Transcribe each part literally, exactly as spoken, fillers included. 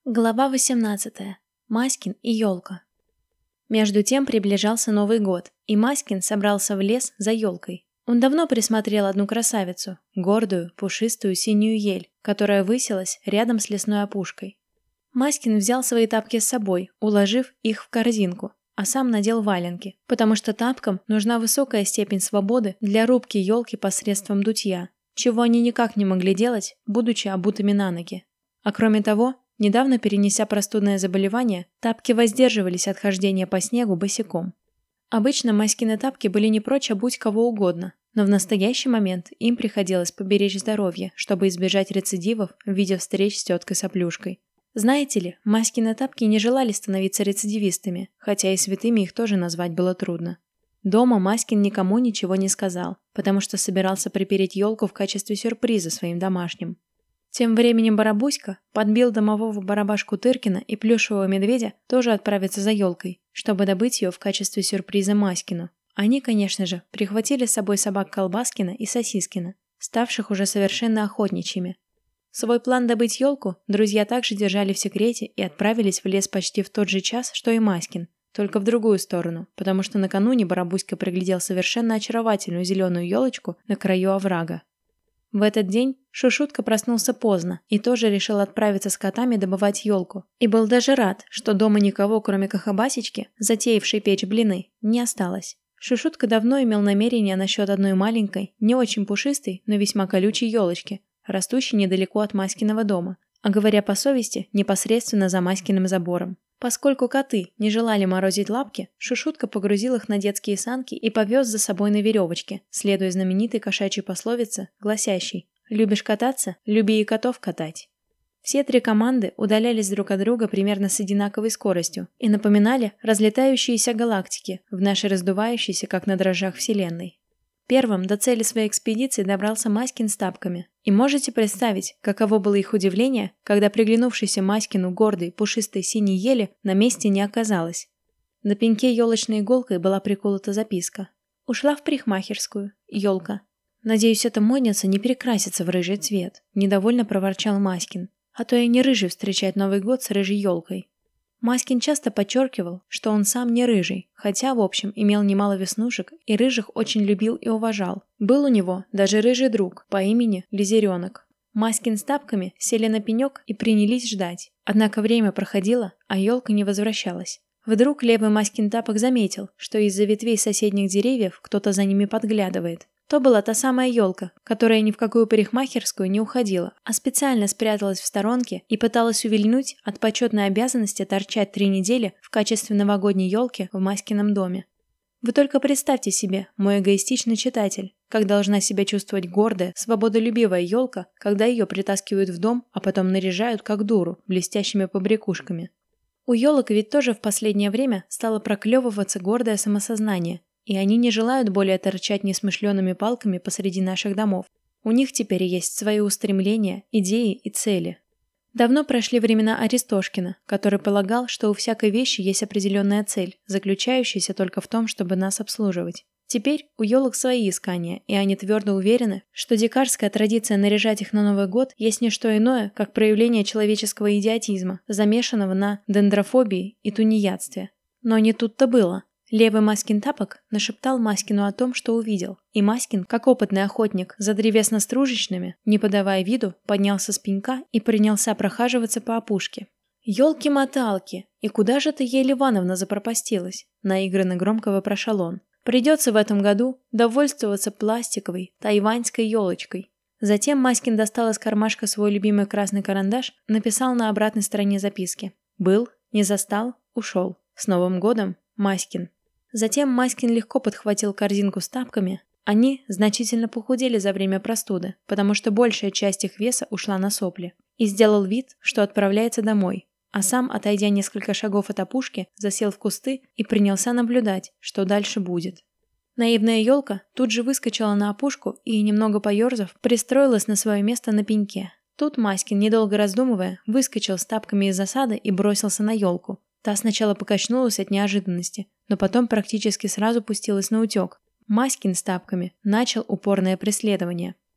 Глава восемнадцатая. Маськин и елка. Между тем приближался Новый год, и Маськин собрался в лес за елкой. Он давно присмотрел одну красавицу, гордую, пушистую синюю ель, которая высилась рядом с лесной опушкой. Маськин взял свои тапки с собой, уложив их в корзинку, а сам надел валенки, потому что тапкам нужна высокая степень свободы для рубки елки посредством дутья, чего они никак не могли делать, будучи обутыми на ноги. А кроме того, недавно перенеся простудное заболевание, тапки воздерживались от хождения по снегу босиком. Обычно Маськины тапки были не прочь обуть кого угодно, но в настоящий момент им приходилось поберечь здоровье, чтобы избежать рецидивов в виде встреч с теткой-соплюшкой. Знаете ли, Маськины тапки не желали становиться рецидивистами, хотя и святыми их тоже назвать было трудно. Дома Маськин никому ничего не сказал, потому что собирался припереть елку в качестве сюрприза своим домашним. Тем временем Барабуська подбил домового барабашку Тыркина и плюшевого медведя тоже отправиться за елкой, чтобы добыть ее в качестве сюрприза Маськину. Они, конечно же, прихватили с собой собак Колбаскина и Сосискина, ставших уже совершенно охотничьими. Свой план добыть елку друзья также держали в секрете и отправились в лес почти в тот же час, что и Маськин, только в другую сторону, потому что накануне Барабуська приглядел совершенно очаровательную зеленую елочку на краю оврага. В этот день Шушутка проснулся поздно и тоже решил отправиться с котами добывать елку. И был даже рад, что дома никого, кроме Кахабасечки, затеявшей печь блины, не осталось. Шушутка давно имел намерение насчет одной маленькой, не очень пушистой, но весьма колючей елочки, растущей недалеко от Маськиного дома, а говоря по совести, непосредственно за Маськиным забором. Поскольку коты не желали морозить лапки, Шушутка погрузил их на детские санки и повез за собой на веревочке, следуя знаменитой кошачьей пословице, гласящей «Любишь кататься? Люби и котов катать». Все три команды удалялись друг от друга примерно с одинаковой скоростью и напоминали разлетающиеся галактики в нашей раздувающейся, как на дрожжах, вселенной. Первым до цели своей экспедиции добрался Маськин с тапками. И можете представить, каково было их удивление, когда приглянувшейся Маськину гордой, пушистой синей ели на месте не оказалось. На пеньке елочной иголкой была приколота записка. «Ушла в парикмахерскую. Елка. Надеюсь, эта модница не перекрасится в рыжий цвет», – недовольно проворчал Маськин. «А то я не рыжий встречать Новый год с рыжей елкой». Маськин часто подчеркивал, что он сам не рыжий, хотя, в общем, имел немало веснушек и рыжих очень любил и уважал. Был у него даже рыжий друг по имени Лизеренок. Маськин с тапками сели на пенек и принялись ждать. Однако время проходило, а елка не возвращалась. Вдруг левый Маськин тапок заметил, что из-за ветвей соседних деревьев кто-то за ними подглядывает. То была та самая елка, которая ни в какую парикмахерскую не уходила, а специально спряталась в сторонке и пыталась увильнуть от почетной обязанности торчать три недели в качестве новогодней елки в Маськином доме. Вы только представьте себе, мой эгоистичный читатель, как должна себя чувствовать гордая, свободолюбивая елка, когда ее притаскивают в дом, а потом наряжают как дуру, блестящими побрякушками. У елок ведь тоже в последнее время стало проклевываться гордое самосознание. И они не желают более торчать несмышленными палками посреди наших домов. У них теперь есть свои устремления, идеи и цели. Давно прошли времена Аристошкина, который полагал, что у всякой вещи есть определенная цель, заключающаяся только в том, чтобы нас обслуживать. Теперь у елок свои искания, и они твердо уверены, что дикарская традиция наряжать их на Новый год есть не что иное, как проявление человеческого идиотизма, замешанного на дендрофобии и тунеядстве. Но не тут-то было. Левый Маськин тапок нашептал Маськину о том, что увидел, и Маськин, как опытный охотник за древесно-стружечными, не подавая виду, поднялся с пенька и принялся прохаживаться по опушке. «Елки-моталки! И куда же ты, Ель Ивановна, запропастилась?» – наигранно громко вопрошал он. «Придется в этом году довольствоваться пластиковой, тайваньской елочкой». Затем Маськин достал из кармашка свой любимый красный карандаш, написал на обратной стороне записки. «Был, не застал, ушел. С Новым годом, Маськин». Затем Маськин легко подхватил корзинку с тапками. Они значительно похудели за время простуды, потому что большая часть их веса ушла на сопли. И сделал вид, что отправляется домой. А сам, отойдя несколько шагов от опушки, засел в кусты и принялся наблюдать, что дальше будет. Наивная елка тут же выскочила на опушку и, немного поерзав, пристроилась на свое место на пеньке. Тут Маськин, недолго раздумывая, выскочил с тапками из засады и бросился на елку. Та сначала покачнулась от неожиданности, но потом практически сразу пустилась на утек. Маськин с тапками начал упорное преследование.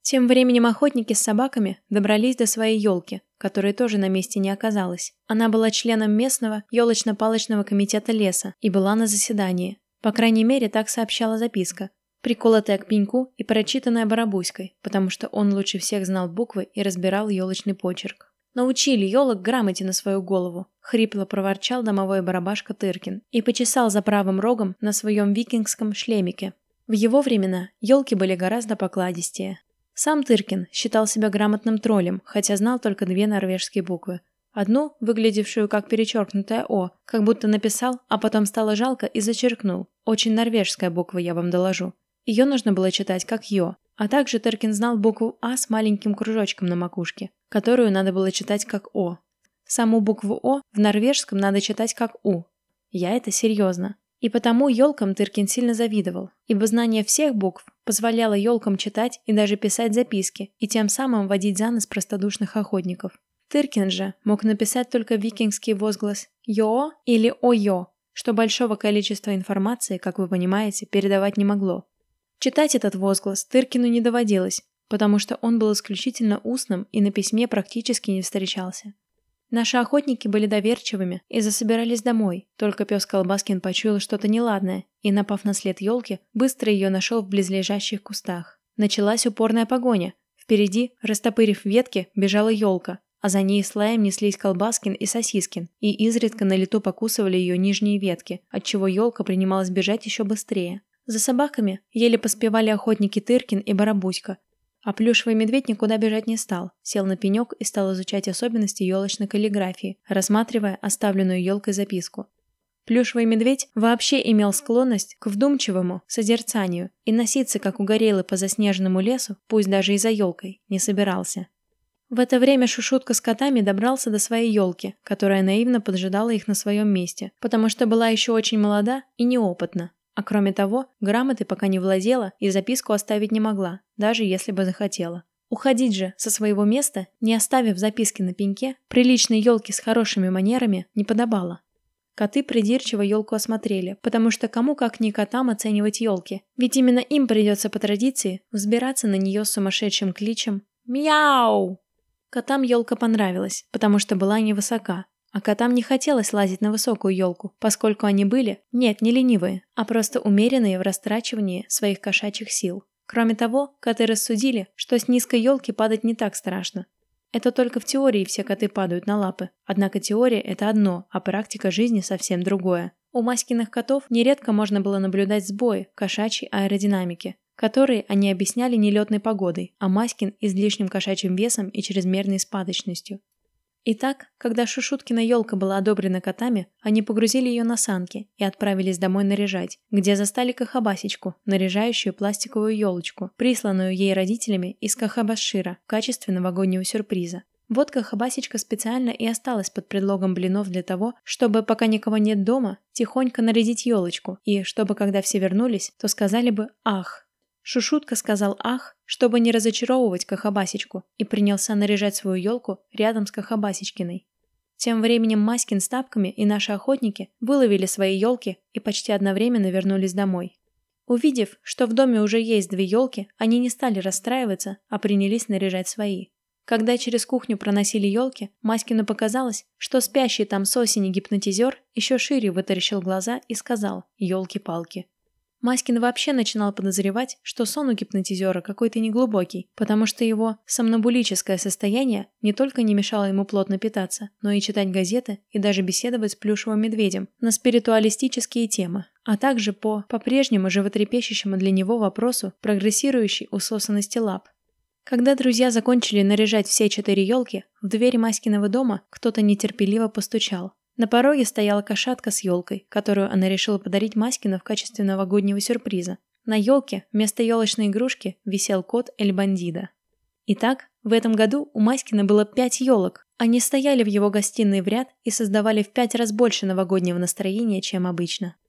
Тем временем охотники с собаками добрались до своей елки, которой тоже на месте не оказалось. Она была членом местного елочно-палочного комитета леса и была на заседании. По крайней мере, так сообщала записка, приколотая к пеньку и прочитанная Барабуськой, потому что он лучше всех знал буквы и разбирал елочный почерк. «Научили елок грамоте на свою голову», — хрипло проворчал домовой барабашка Тыркин и почесал за правым рогом на своем викингском шлемике. В его времена елки были гораздо покладистее. Сам Тыркин считал себя грамотным троллем, хотя знал только две норвежские буквы. Одну, выглядевшую как перечеркнутое «о», как будто написал, а потом стало жалко и зачеркнул. Очень норвежская буква, я вам доложу. Ее нужно было читать как «ё». А также Тыркин знал букву «а» с маленьким кружочком на макушке, которую надо было читать как «о». Саму букву «о» в норвежском надо читать как «у». Я это серьезно. И потому елкам Тыркин сильно завидовал, ибо знание всех букв позволяло елкам читать и даже писать записки, и тем самым водить за нос простодушных охотников. Тыркин же мог написать только викингский возглас «йо» или «ойо», что большого количества информации, как вы понимаете, передавать не могло. Читать этот возглас Тыркину не доводилось, потому что он был исключительно устным и на письме практически не встречался. Наши охотники были доверчивыми и засобирались домой, только пес Колбаскин почуял что-то неладное и, напав на след елки, быстро ее нашел в близлежащих кустах. Началась упорная погоня. Впереди, растопырив ветки, бежала елка, а за ней с лаем неслись Колбаскин и Сосискин, и изредка на лету покусывали ее нижние ветки, отчего елка принималась бежать еще быстрее. За собаками еле поспевали охотники Тыркин и Барабуська, а плюшевый медведь никуда бежать не стал, сел на пенек и стал изучать особенности елочной каллиграфии, рассматривая оставленную елкой записку. Плюшевый медведь вообще имел склонность к вдумчивому созерцанию и носиться, как угорелый по заснеженному лесу, пусть даже и за елкой, не собирался. В это время Шушутка с котами добрался до своей елки, которая наивно поджидала их на своем месте, потому что была еще очень молода и неопытна. А кроме того, грамоты пока не владела и записку оставить не могла, даже если бы захотела. Уходить же со своего места, не оставив записки на пеньке, приличной елки с хорошими манерами не подобало. Коты придирчиво елку осмотрели, потому что кому как не котам оценивать елки, ведь именно им придется по традиции взбираться на нее с сумасшедшим кличем «Мяу!». Котам елка понравилась, потому что была невысока. А котам не хотелось лазить на высокую елку, поскольку они были, нет, не ленивые, а просто умеренные в растрачивании своих кошачьих сил. Кроме того, коты рассудили, что с низкой елки падать не так страшно. Это только в теории все коты падают на лапы, однако теория – это одно, а практика жизни совсем другое. У Маськиных котов нередко можно было наблюдать сбои в кошачьей аэродинамике, которые они объясняли нелетной погодой, а Маськин – излишним кошачьим весом и чрезмерной спадочностью. Итак, когда Шушуткина елка была одобрена котами, они погрузили ее на санки и отправились домой наряжать, где застали Кахабасечку, наряжающую пластиковую елочку, присланную ей родителями из Кахабасшира в качестве новогоднего сюрприза. Вот Кахабасечка специально и осталась под предлогом блинов для того, чтобы, пока никого нет дома, тихонько нарядить елочку, и чтобы, когда все вернулись, то сказали бы «ах». Шушутка сказал «ах», чтобы не разочаровывать Кахабасечку, и принялся наряжать свою елку рядом с Кахабасечкиной. Тем временем Маськин с тапками и наши охотники выловили свои елки и почти одновременно вернулись домой. Увидев, что в доме уже есть две елки, они не стали расстраиваться, а принялись наряжать свои. Когда через кухню проносили елки, Маськину показалось, что спящий там с осени гипнотизер еще шире вытаращил глаза и сказал «елки-палки». Маськин вообще начинал подозревать, что сон у гипнотизера какой-то неглубокий, потому что его сомнамбулическое состояние не только не мешало ему плотно питаться, но и читать газеты и даже беседовать с плюшевым медведем на спиритуалистические темы, а также по по-прежнему животрепещущему для него вопросу прогрессирующей усосанности лап. Когда друзья закончили наряжать все четыре елки, в дверь Маськиного дома кто-то нетерпеливо постучал. На пороге стояла кошатка с елкой, которую она решила подарить Маськину в качестве новогоднего сюрприза. На елке вместо елочной игрушки висел кот Эль Бандидо. Итак, в этом году у Маськина было пять елок. Они стояли в его гостиной в ряд и создавали в пять раз больше новогоднего настроения, чем обычно.